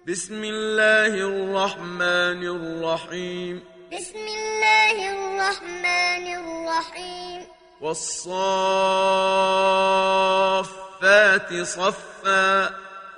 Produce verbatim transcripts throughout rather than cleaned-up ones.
بسم الله الرحمن الرحيم بسم الله الرحمن الرحيم والصافات صفا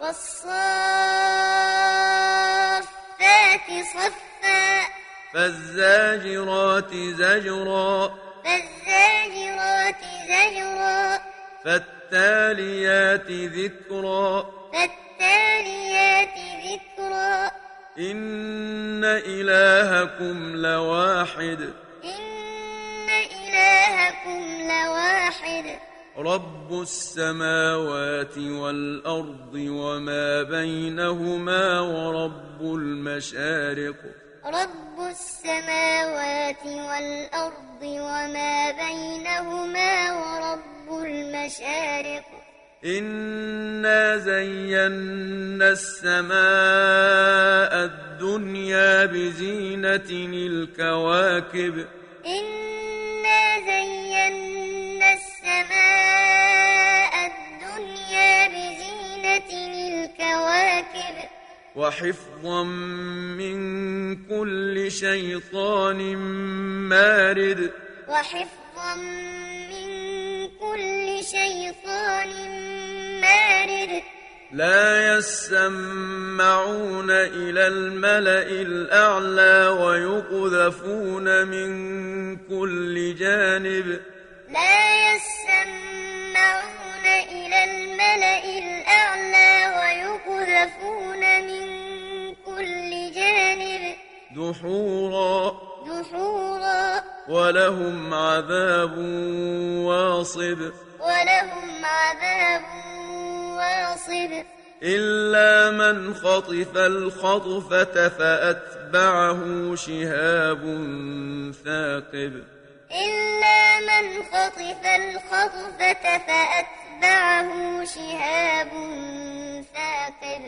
والصافات صفا فالزاجرات زجرا فالزاجرات زجرا فالتاليات ذكرا فالتاليات ذكرا إن إلهكم لواحد إن إلهكم لواحد رب السماوات والأرض وما بينهما ورب المشارق رب السماوات والأرض وما بينهما ورب المشارق إنا زينا السماء الدنيا بزينة الكواكب إنا زينا السماء الدنيا بزينة الكواكب وحفظا من كل شيطان مارد وحفظا من كل شيطان مارد لا يسمعون إلى الملأ الأعلى ويقذفون من كل جانب لا يسمعون إلى الملأ الأعلى ويقذفون من كل جانب دحورا دحورا ولهم عذاب واصب ولهم عذاب واصب إلا من خطف الخطفة فأتبعه شهاب ثاقب إلا من خطف الخطفة فأتبعه شهاب ثاقب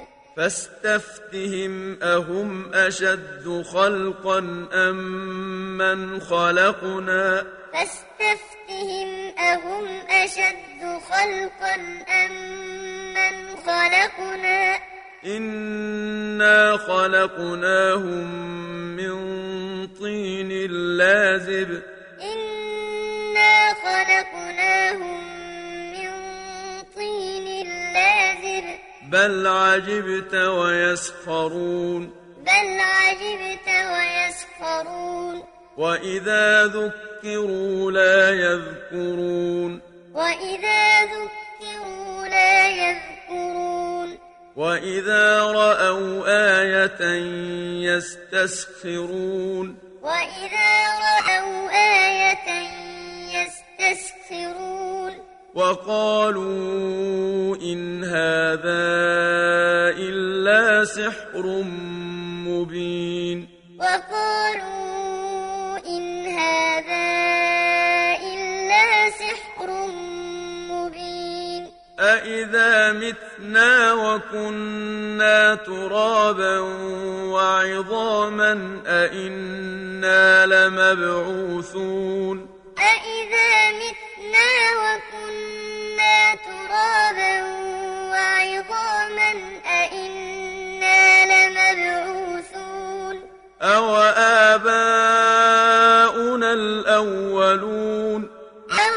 فاستفتهم أهم أشد خلقا أم من خلقنا فاستفتهم أهم أشد خلقا أم من خلقنا إنا خلقناهم من طين لازب إنا خلقناهم من طين لازب بل عجبت ويسخرون بل عجبت ويسخرون وإذا ذكروا لا يذكرون وإذا ذكروا لا يذكرون وإذا رأوا آية يستسخرون وإذا رأوا آية يستسخرون وقالوا إن هذا إلا سحر مبين وقالوا إن هذا إلا سحر مبين أإذا متنا وكنا ترابا وعظاما أإنا لمبعوثون أإذا متنا وكنا ترابا وعظاما أإنا لمبعوثون أو آباؤنا الأولون أو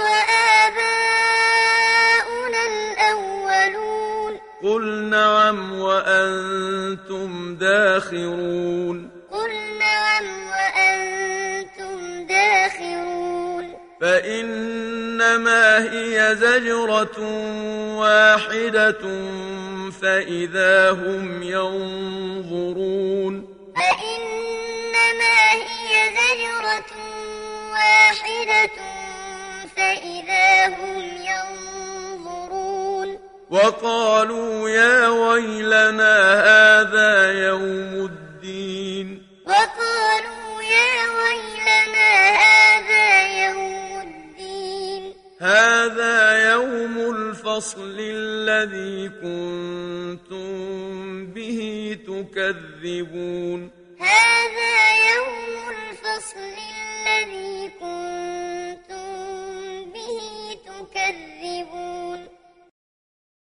آباؤنا الأولون قل نعم وأنتم داخرون قل نعم وأنتم داخرون فإنما هي زجرة واحدة فإذا هم ينظرون فإنما هي زجرة واحدة فإذا هم ينظرون وقالوا يا ويلنا هذا يوم الدين وقالوا يا ويلنا هذا يوم الدين هذا يوم الفصل الذي كنتم به تكذبون هذا يوم الفصل الذي كنتم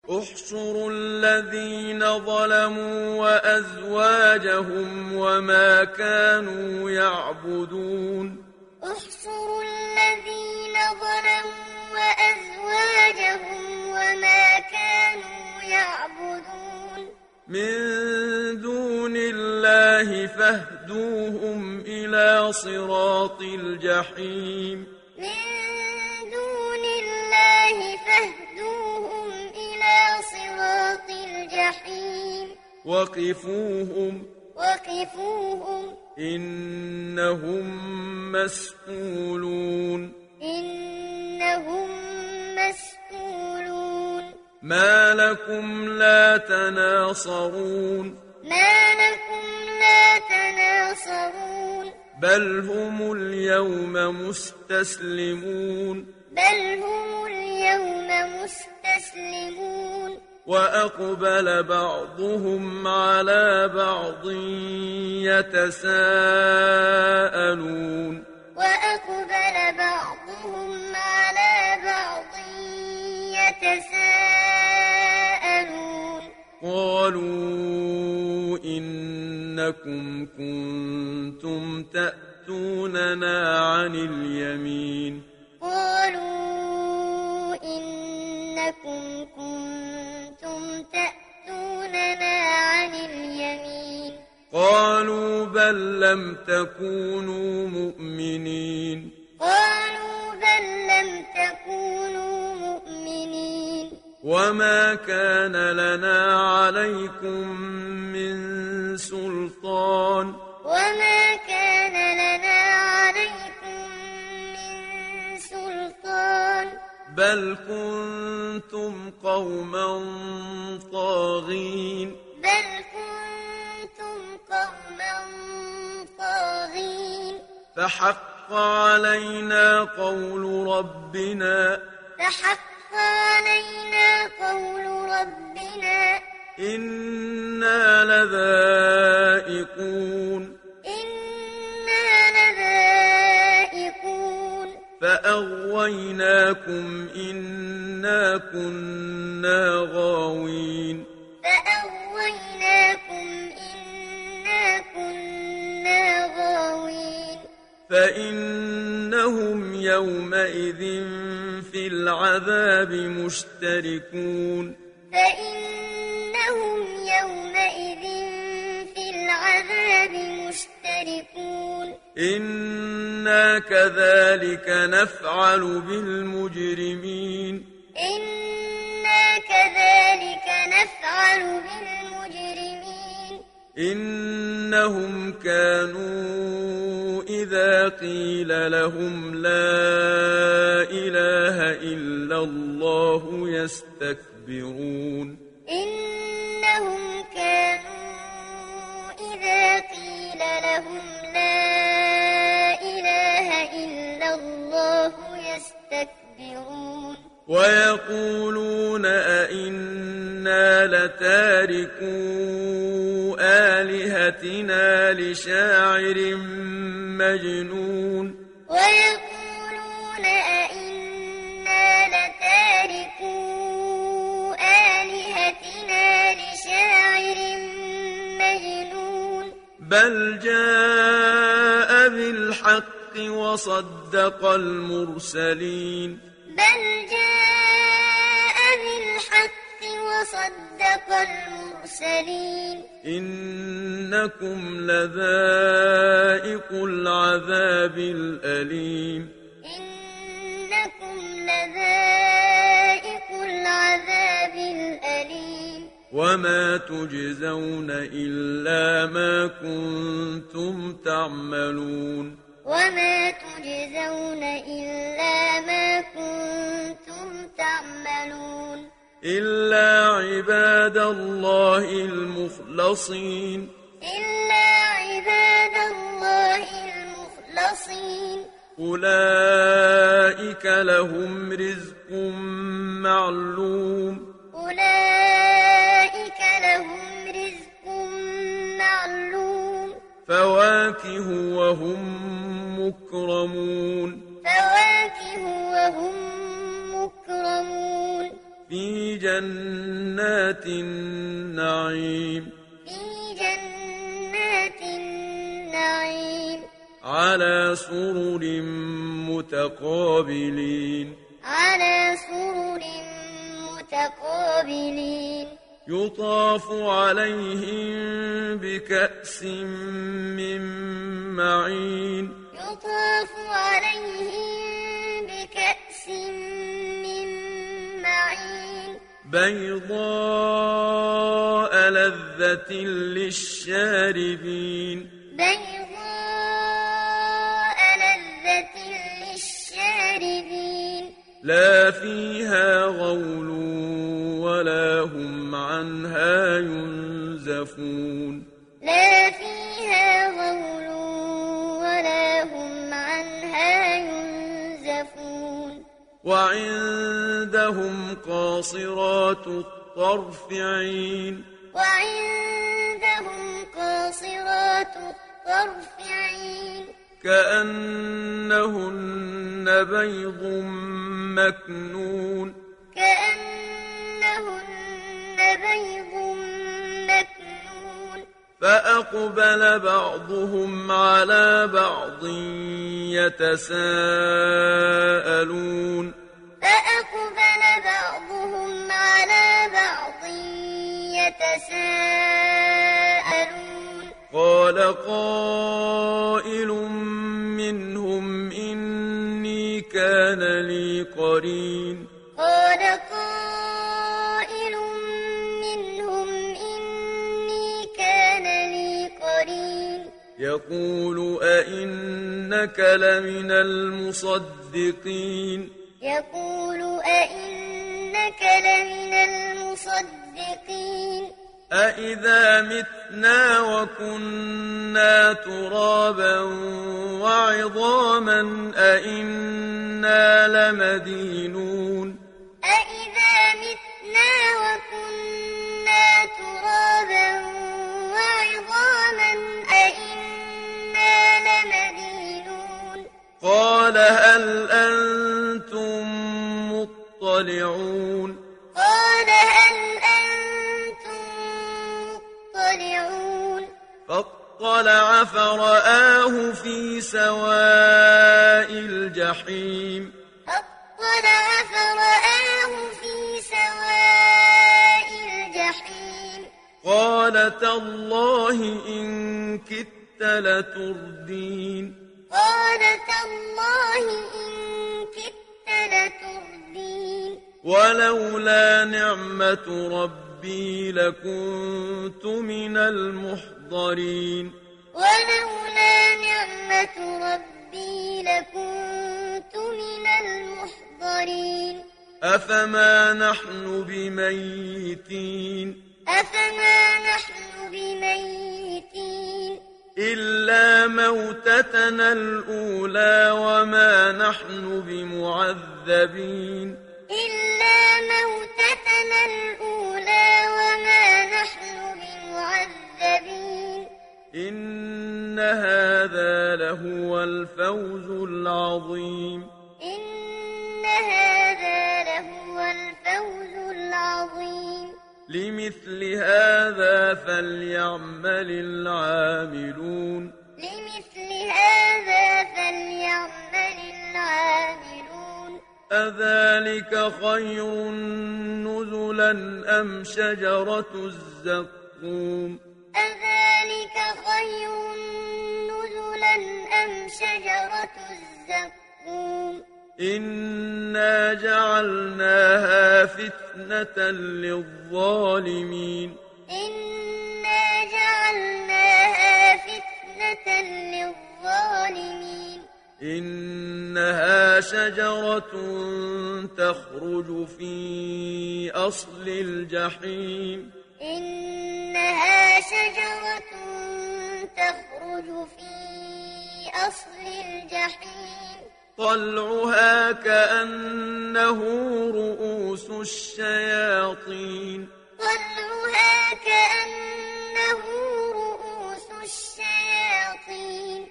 احشروا الذين ظلموا وأزواجهم وما كانوا يعبدون احشروا الذين ظلموا وأزواجهم وما كانوا يعبدون من دون الله فاهدوهم إلى صراط الجحيم من دون الله فاهدوهم إلى صراط الجحيم وقفوهم وقفوهم إنهم مسئولون إنهم مسئولون ما لكم لا تناصرون ما لكم لا تناصرون بل هم اليوم مستسلمون بل هم اليوم مستسلمون وأقبل بعضهم على بعض يتساءلون وأقبل بعضهم على بعض يتساءلون قالوا إنكم كنتم تأتوننا عن اليمين قالوا إنكم كنتم تأتوننا عن اليمين قالوا بل لم تكونوا مؤمنين قالوا بل لم تكونوا مؤمنين وما كان لنا عليكم من سلطان وما كان لنا عليكم من سلطان بل كنتم قوما طاغين بل كنتم قوما طاغين فحق علينا قول ربنا فحق علينا قول ربنا إنا لذائقون إنا لذائقون فأغويناكم إنا كنا غاوين فأغويناكم إنا كنا غاوين فإنهم يومئذ في العذاب مشتركون فإنهم يومئذ في العذاب مشتركون إنا كذلك نفعل بالمجرمين إنا كذلك نفعل بالمجرمين إنهم كانوا إذا قيل لهم لا إله إلا الله يستكبرون إنهم كانوا إذا قيل لهم لا إله إلا الله يستكبرون ويقولون أئنا لتاركو آلهتنا لشاعر مجنون ويقولون أئنا لتاركو آلهتنا لشاعر مجنون بل جاء بالحق وصدق المرسلين بل جاء بالحق وصدق المرسلين إنكم لذائق العذاب الأليم إنكم لذائق العذاب الأليم وما تجزون إلا ما كنتم تعملون وما تجزون إلا ما كنتم تعملون إلا عباد الله المخلصين إلا عباد الله المخلصين أولئك لهم رزق معلوم أولئك لهم رزق معلوم فواكه وهم مكرمون فواكه وهم مكرمون في جنات جنات النعيم في جنات النعيم على سرر متقابلين على سرر متقابلين يطاف عليهم بكأس من معين يطاف عليهم بكأس من معين بيضاء لذة للشاربين بيضاء لذة للشاربين لا فيها غول ولا هم عنها ينزفون لا فيها غول ولا هم عنها ينزفون وعندهم قاصرات الطرف عين وعندهم قاصرات الطرف عين كأنهن بيض مكنون كأنهن بيض مكنون فأقبل بعضهم على بعض يتساءلون فأقبل بعضهم على بعض يتساءلون قال قائل منهم إني كان لي قرين قال قائل منهم إني كان لي قرين يقول أئنك لمن المصدقين يقول أئنك لمن المصدقين أإذا متنا وكنا ترابا وعظاما أإنا لمدينون أإذا متنا وكنا ترابا وعظاما أإنا لمدينون قال هل أنتم مطلعون قال هل أنتم مطلعون فاطلع فرآه في سواء الجحيم فاطلع فرآه في سواء الجحيم قال تالله إن كدت لتردين قال تالله إن كدت لتردين ولولا نعمة ربي لكنت من المحضرين ولولا نعمة ربي لكنت من المحضرين أفما نحن بميتين أفما نحن بميتين إلا موتتنا الأولى وما نحن بمعذبين إلا موتتنا الأولى وما نحن بمعذبين إن هذا لهو الفوز العظيم إن هذا لهو الفوز العظيم لمثل هذا فليعمل العاملون لمثل هذا فليعمل العاملون أذلك خير نزلا أم شجرة الزقوم أذلك خير نزلا أم شجرة الزقوم إنا جعلناها فتنة للظالمين إنا جعلناها فتنة للظالمين إنها شجرة تخرج في أصل الجحيم إنها شجرة تخرج في أصل الجحيم طلعها كأنه رؤوس الشياطين طلعها كأنه رؤوس الشياطين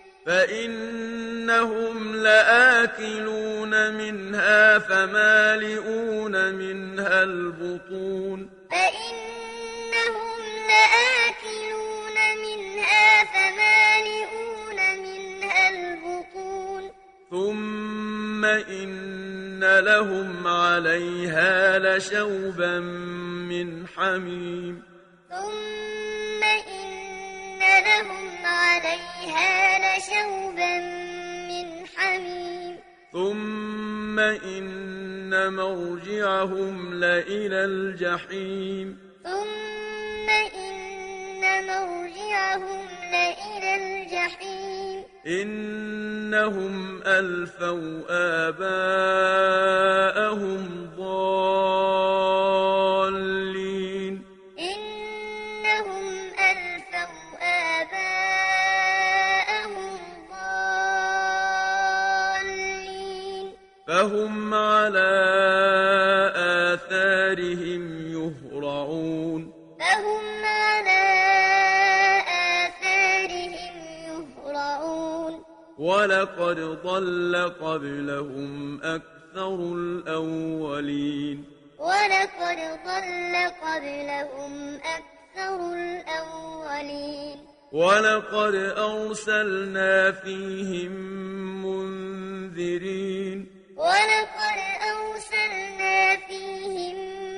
فإنهم لآكلون منها فمالئون منها البطون إن لهم عليها لشوبا من حميم ثم إن لهم عليها لشوبا من حميم ثم إن مرجعهم لإلى الجحيم ثم إن مرجعهم لإلى الجحيم إنهم ألفوا آباءهم ضالين إنهم ألفوا آباءهم ضالين فهم على آثارهم يهرعون فهم على آثارهم يهرعون ولقد ضل قبلهم أكثر الأولين ولقد ضل قبلهم أكثر الأولين ولقد أرسلنا فيهم منذرين ولقد أرسلنا فيهم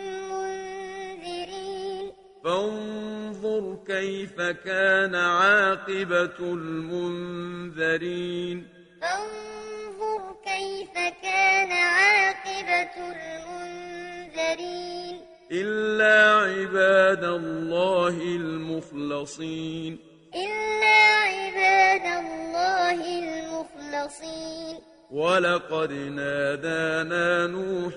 منذرين فانظر كيف كان عاقبة المنذرين فانظر كيف كان عاقبة المنذرين إلا عباد الله المخلصين إلا عباد الله المخلصين ولقد نادانا نوح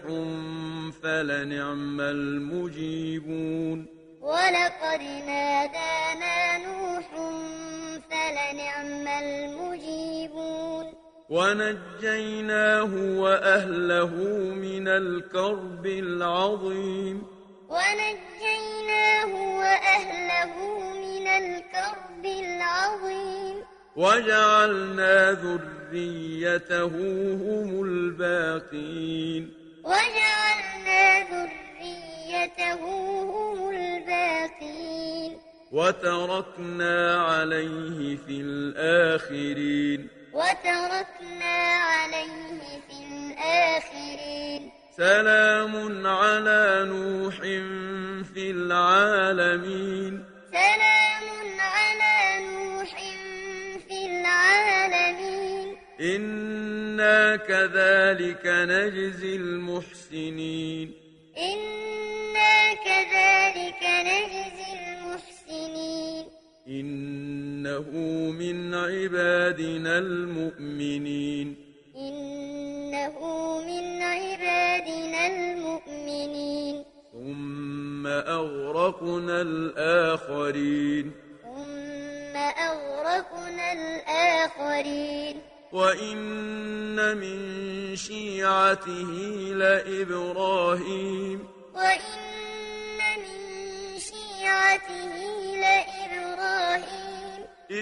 فلنعم المجيبون ولقد نادانا نوح فلنعم المجيبون ونجيناه وأهله من الكرب العظيم ونجيناه وأهله من الكرب العظيم وجعلنا ذريته هم الباقين وجعلنا ذريته هم الباقين وتركنا عليه في الآخرين وتركنا عليه في الآخرين سلام على نوح في العالمين سلام على نوح في العالمين إنا كذلك نجزي المحسنين إنا كذلك نجزي المحسنين إنه من عبادنا المؤمنين إنه من عبادنا المؤمنين ثم أغرقنا الآخرين ثم أغرقنا الآخرين وإن من شيعته لإبراهيم وإن من شيعته لإبراهيم إذ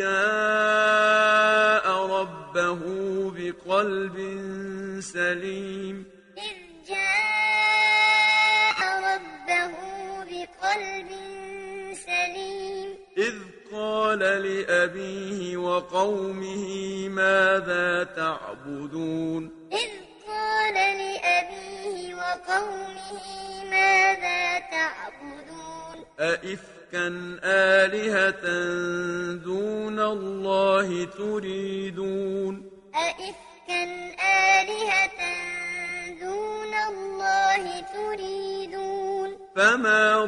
جاء ربه بقلب سليم إذ جاء ربه بقلب سليم إذ قال لأبيه وقومه ماذا تعبدون إذ قال لأبيه وقومه ماذا تعبدون أئفكا آلهة دون الله تريدون أئفكا آلهة دون الله تريدون فما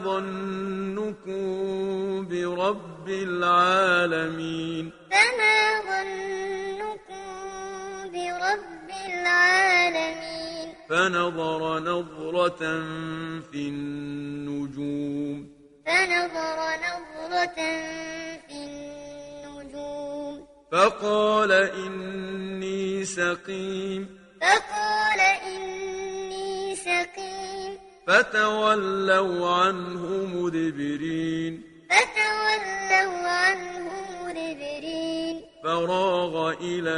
ظنكم برب العالمين فما ظنكم برب العالمين فنظر نظرة في النجوم فنظر نظرة في النجوم فقال إني سقيم فقال إني سقيم فتولوا عنه مدبرين فتولوا عنه مدبرين فراغ إلى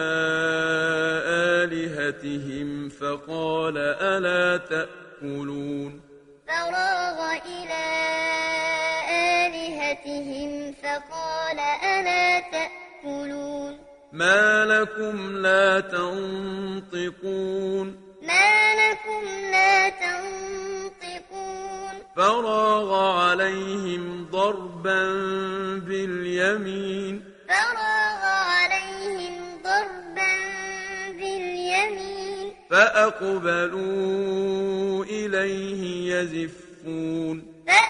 آلهتهم فقال ألا تأكلون فراغ إلى آلهتهم فقال ألا تأكلون ما لكم لا تنطقون ما لكم لا تنطقون فراغ عليهم ضربا باليمين فراغ عليهم ضربا باليمين فأقبلوا إليه يزفون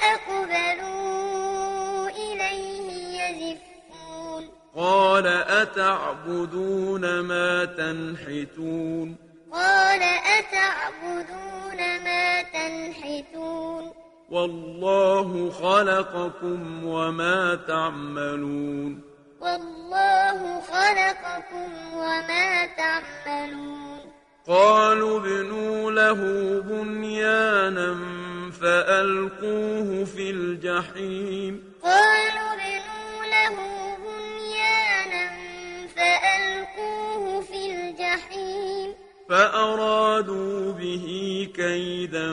فأقبلوا إليه يزفون قال أتعبدون ما تنحتون قال أتعبدون ما تنحتون والله خلقكم وما تعملون والله خلقكم وما تعملون قالوا ابنوا له بنيانا فألقوه في الجحيم قالوا ابنوا له بنيانا فألقوه في الجحيم فأرادوا به كيدا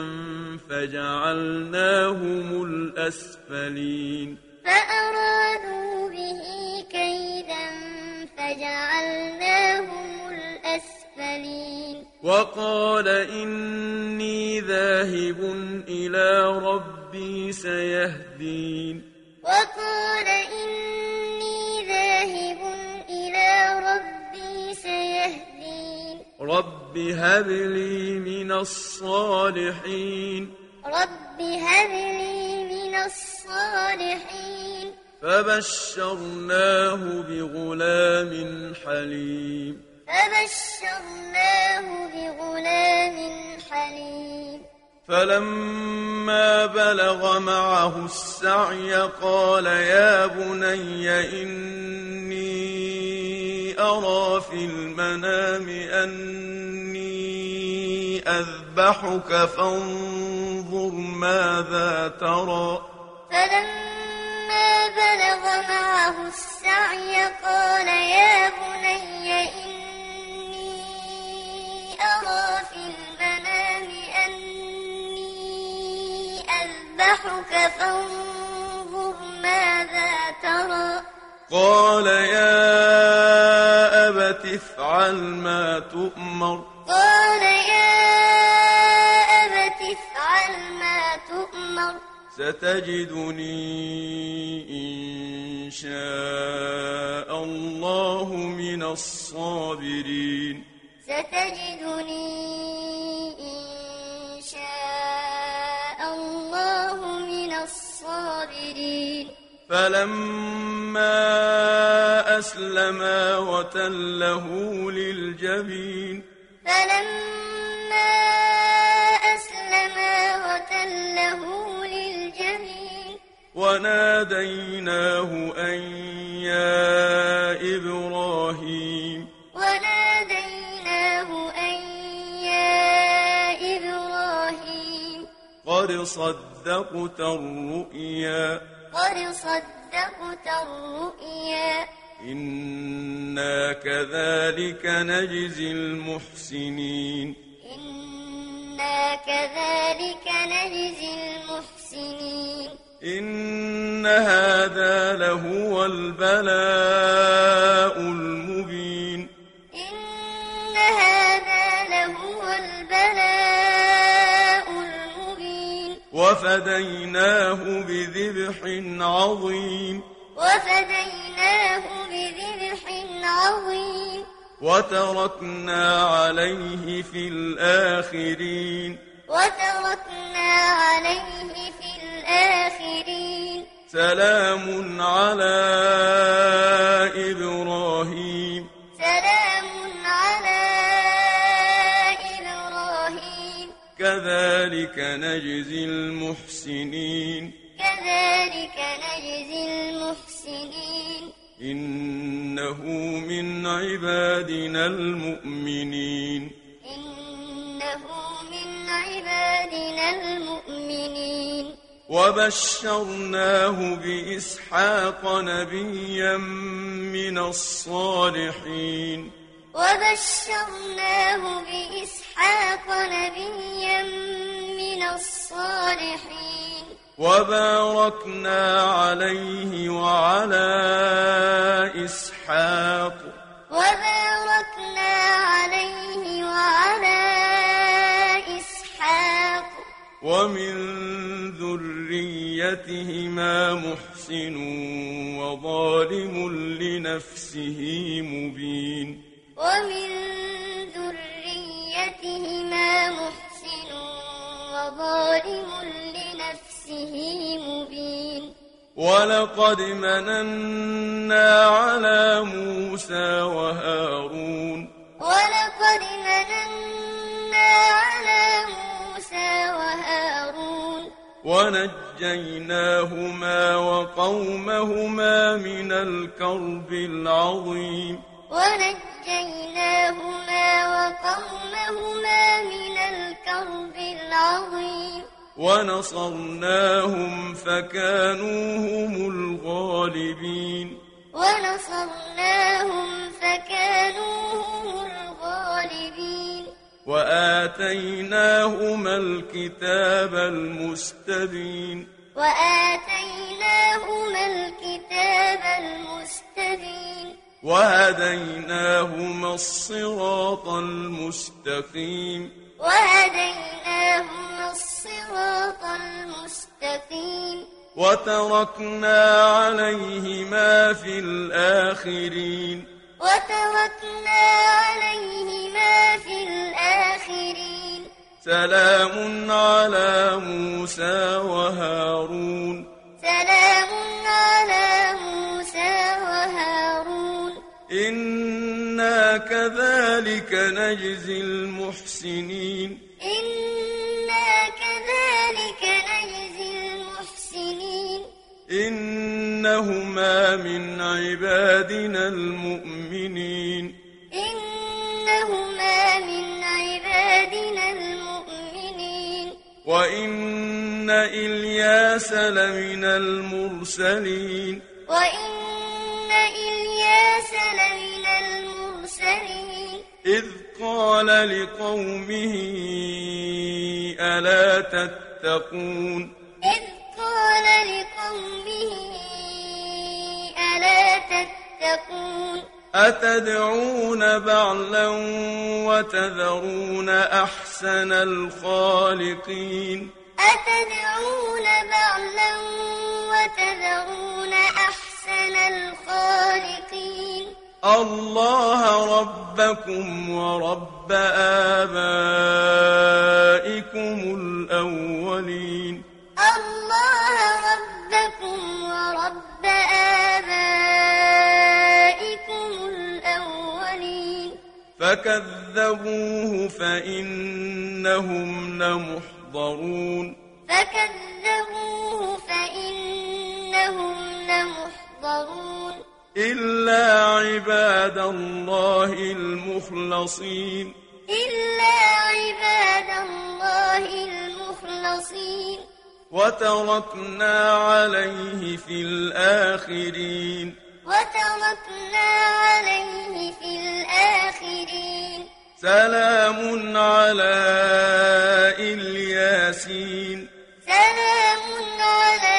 فجعلناهم الأسفلين فأرادوا به كيدا فجعلناهم الأسفلين وقال إني ذاهب إلى ربي سيهدين وقال إني ذاهب إلى ربي سيهدين رب هب لي من الصالحين رب هب لي من الصالحين فبشرناه بغلام حليم فبشرناه بغلام حليم فلما بلغ معه السعي قال يا بني إني أرى في المنام أني أذبحك فانظر ماذا ترى فلما بلغ معه السعي قال يا بني إني أرى في المنام أني أذبحك فانظر ماذا ترى قال يا أبت افعل ما تؤمر قال يا أبت افعل ما تؤمر ستجدني إن شاء الله من الصابرين ستجدني إن شاء الله من الصابرين فلما أسلما وتله للجبين فلما أسلما وتله للجبين وناديناه أن يا إبراهيم وناديناه أن يا إبراهيم قد صدقت الرؤيا قد صدقت الرؤيا إنا كذلك نجزي المحسنين إنا كذلك نجزي المحسنين إن هذا لهو البلاء المبين إن هذا لهو البلاء المبين وفديناه بذبح عظيم وفديناه بذبح عظيم وتركنا عليه في الآخرين وتركنا عليه في الآخرين سلام على إبراهيم سلام على إبراهيم كذلك نجزي المحسنين كذلك نجزي المحسنين إنه من عبادنا المؤمنين إنه من عبادنا المؤمنين وبشرناه بإسحاق نبيا من الصالحين وبشرناه بإسحاق نبيا من الصالحين وباركنا عليه وعلى إسحاق ذريتهما محسن وظالم لنفسه مبين ومن ذريتهما محسن وظالم لنفسه مبين ولقد مننا على موسى وهارون ولقد مننا على موسى وهارون ونجيناهما وقومهما من الكرب العظيم ونجيناهما وقومهما من الكرب العظيم ونصرناهم فكانوا هم الغالبين ونصرناهم فكانوا هم الغالبين وآتيناهما الكتاب المستبين وآتيناهما الكتاب المستبين وهديناهما الصراط المستقيم وهديناهما الصراط المستقيم وتركنا عليهما في الآخرين وتركنا عليهما في الآخرين سلام على موسى وهارون سلام على موسى وهارون إنا كذلك نجزي المحسنين إنا كذلك نجزي المحسنين إنهما من عبادنا المؤمنين إنهما من عبادنا المؤمنين وإن إلياس لمن المرسلين وإن إلياس لمن المرسلين إذ قال لقومه ألا تتقون إذ قال لقومه ألا تتقون أتدعون بعلا وتذرون أحسن الخالقين أتدعون بعلا وتذرون أحسن الخالقين الله ربكم ورب آبائكم الأولين الله ربكم ورب آبائكم الأولين فكذبوه فإنهم لمحضرون فكذبوه فإنهم لمحضرون إلا عباد الله المخلصين إلا عباد الله المخلصين وتركنا عليه في الآخرين وتركنا عليه في الآخرين سلام على الياسين سلام على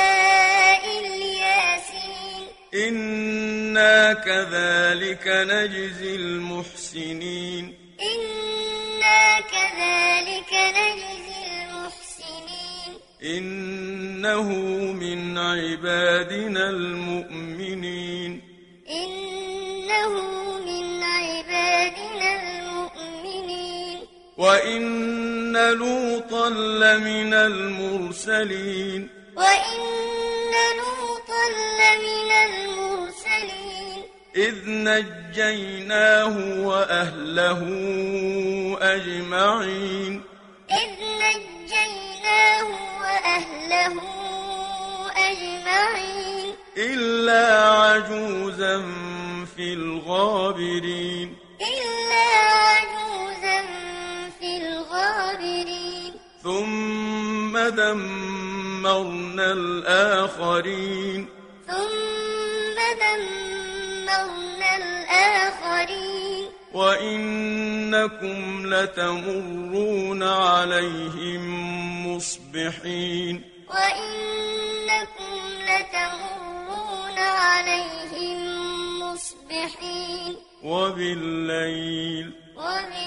الياسين إنا كذلك نجزي المحسنين إنا كذلك نجزي المحسنين إنه من عبادنا المؤمنين إنه من عبادنا المؤمنين وإن لوطا لمن المرسلين وإن لوطا لمن المرسلين إذ نجيناه وأهله أجمعين إذ نجيناه وأهله أجمعين إلا عجوزا في الغابرين إلا عجوزا في الغابرين ثم دمرنا الآخرين ثم دمرنا الآخرين وإنكم لتمرون عليهم مصبحين وإنكم لتمرون عليهم مصبحين وبالليل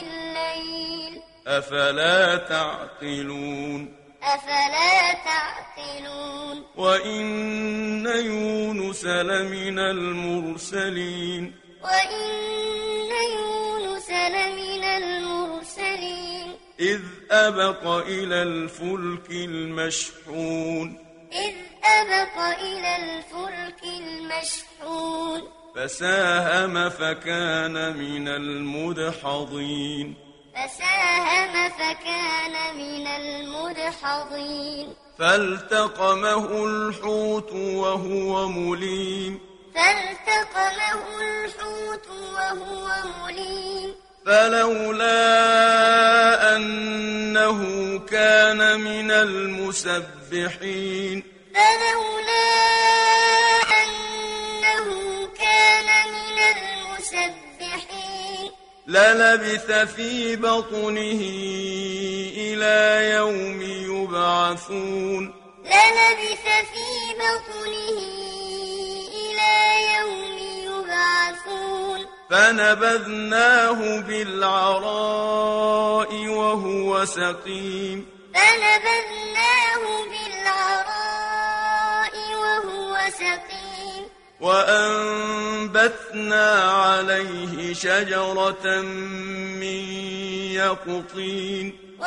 وبالليل أفلا تعقلون أفلا تعقلون يعقلون وإن يونس لمن المرسلين وإن يونس لمن المرسلين إذ أبق إلى الفلك المشحون إذ أبق إلى الفلك المشحون فساهم فكان من المدحضين فساهم فكان من المدحضين فالتقمه الحوت وهو مليم فالتقمه الحوت وهو مليم فلولا أنه كان من المسبحين فلولا أنه كان من المسبحين للبث في بطنه إلى يوم يبعثون للبث في بطنه إلى يوم يبعثون فنبذناه بالعراء وهو سقيم فنبذناه بالعراء وهو سقيم وأنبتنا عليه شجرة من يقطين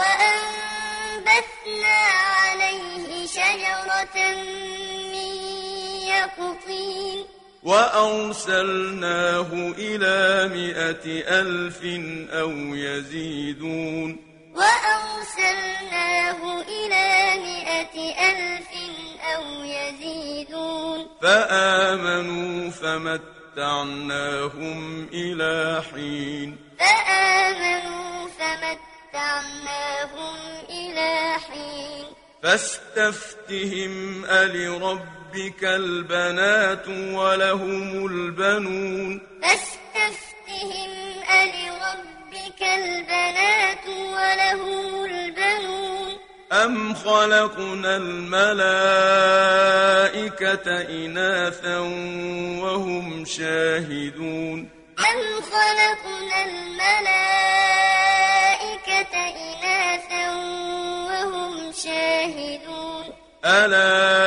وأنبتنا عليه شجرة من يقطين وأرسلناه إلى مائة ألف أو يزيدون وأرسلناه إلى مائة ألف أو يزيدون فآمنوا فمتعناهم إلى حين فآمنوا فمتعناهم إلى حين فاستفتهم ألربك البنات ولهم البنون فاستفتهم ألربك البنات ولهم البنون أم خلقنا الملائكة إناثا وهم شاهدون أم خلقنا الملائكة إناثا وهم شاهدون ألا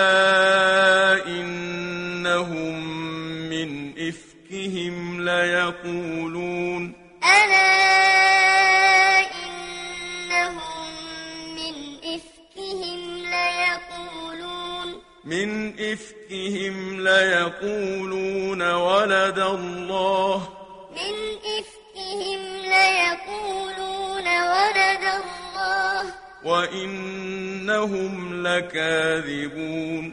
إنهم من إفكهم ليقولون ألا إنهم من إفكهم ليقولون من إفكهم ليقولون ولد الله من إفكهم ليقولون ولد الله وإنهم لكاذبون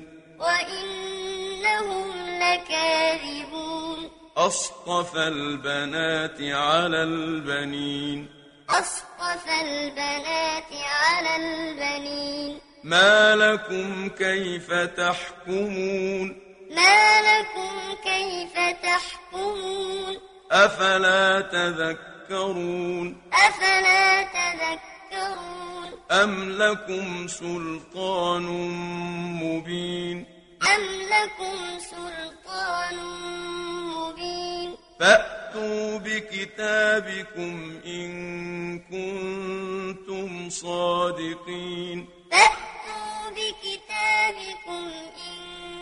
وإنهم لكاذبون أصطفى البنات على البنين أصطفى البنات على البنين ما لكم كيف تحكمون ما لكم كيف تحكمون أفلا تذكرون أفلا تذكرون أم لكم سلطان مبين أم لكم سلطان مبين فأتوا بكتابكم إن كنتم صادقين فأتوا بكتابكم إن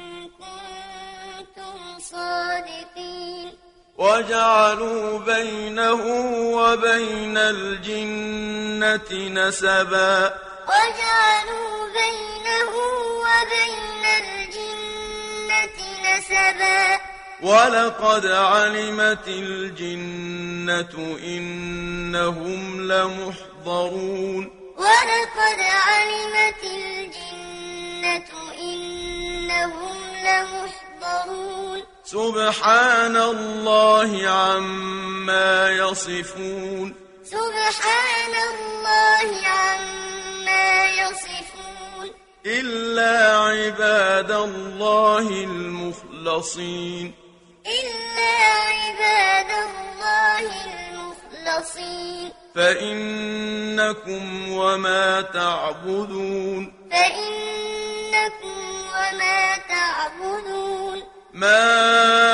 كنتم صادقين وجعلوا بينه وبين الجنة نسبا وجعلوا بينه وبين الجنة نسبا ولقد علمت الجنة إنهم لمحضرون ولقد علمت الجنة إنهم لمحضرون سبحان الله عما يصفون سبحان الله عما يصفون إلا عباد الله المخلصين إلا عباد الله المخلصين فإنكم وما تعبدون فإنكم وما تعبدون ما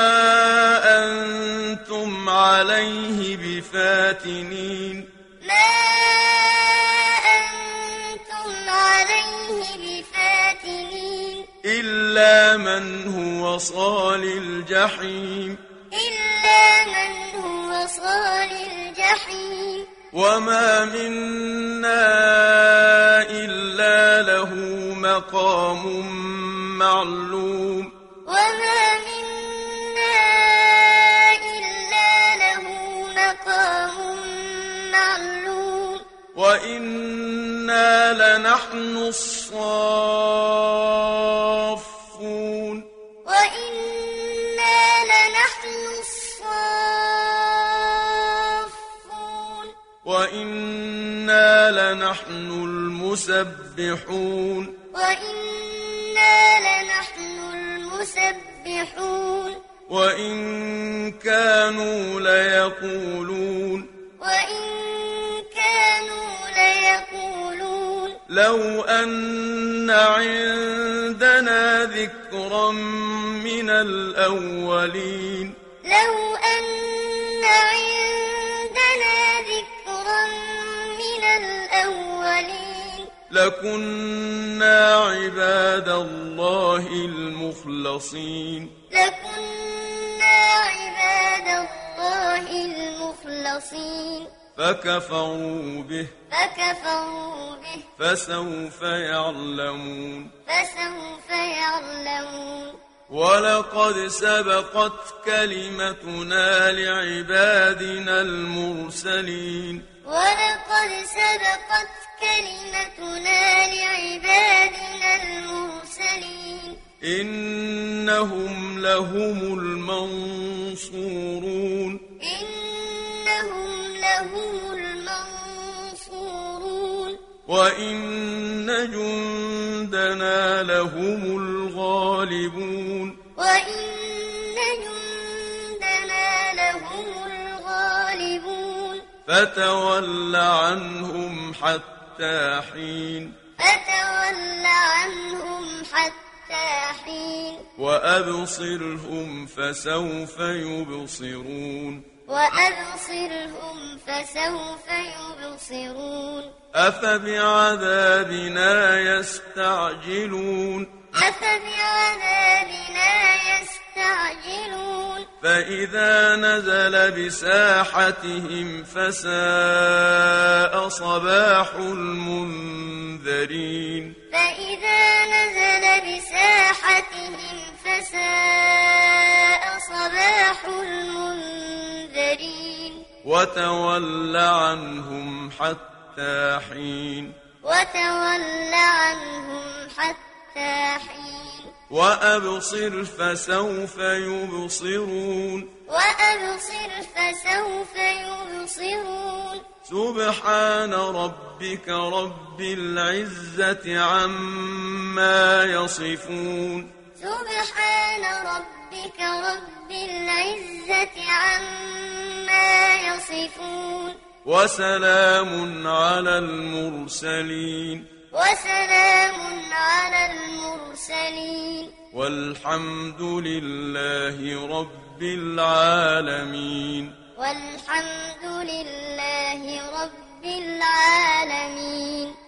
أنتم عليه بفاتنين ما أنتم عليه بفاتنين إلا من هو صال الجحيم إلا من هو صال الجحيم وما منا إلا له مقام معلوم وما منا إلا له مقام معلوم وإنا لنحن الصافون وإنا لنحن الصافون وإنا لنحن المسبحون وإنا لنحن المسبحون وإن كانوا ليقولون وإن كانوا ليقولون لو أن عندنا ذكرا من الأولين لو أن عندنا ذكرا من الأولين لكنا عباد الله المخلصين لكنا عباد الله المخلصين فكفروا به فكفروا به فسوف يعلمون فسوف يعلمون ولقد سبقت كلمتنا لعبادنا المرسلين ولقد سبقت كلمتنا لعبادنا المرسلين إنهم لهم المنصورون إنهم لهم المنصورون وإن جندنا لهم الغالبون وإن جندنا لهم الغالبون فتول عنهم حتى حين فتول عنهم حتى حين وأبصرهم فسوف يبصرون وأبصرهم فسوف يبصرون أفبعذابنا يستعجلون أفبعذابنا يستعجلون فإذا نزل بساحتهم فساء صباح المنذرين فإذا نزل بساحتهم فساء صباح المنذرين وتول عنهم حتى حين وتول عنهم حتى حين وأبصر فسوف يبصرون وأبصر فسوف يبصرون سبحان ربك رب العزة عما يصفون سبحان ربك رب العزة عما يصفون وسلام على المرسلين وسلام على المرسلين والحمد لله رب العالمين والحمد لله رب العالمين.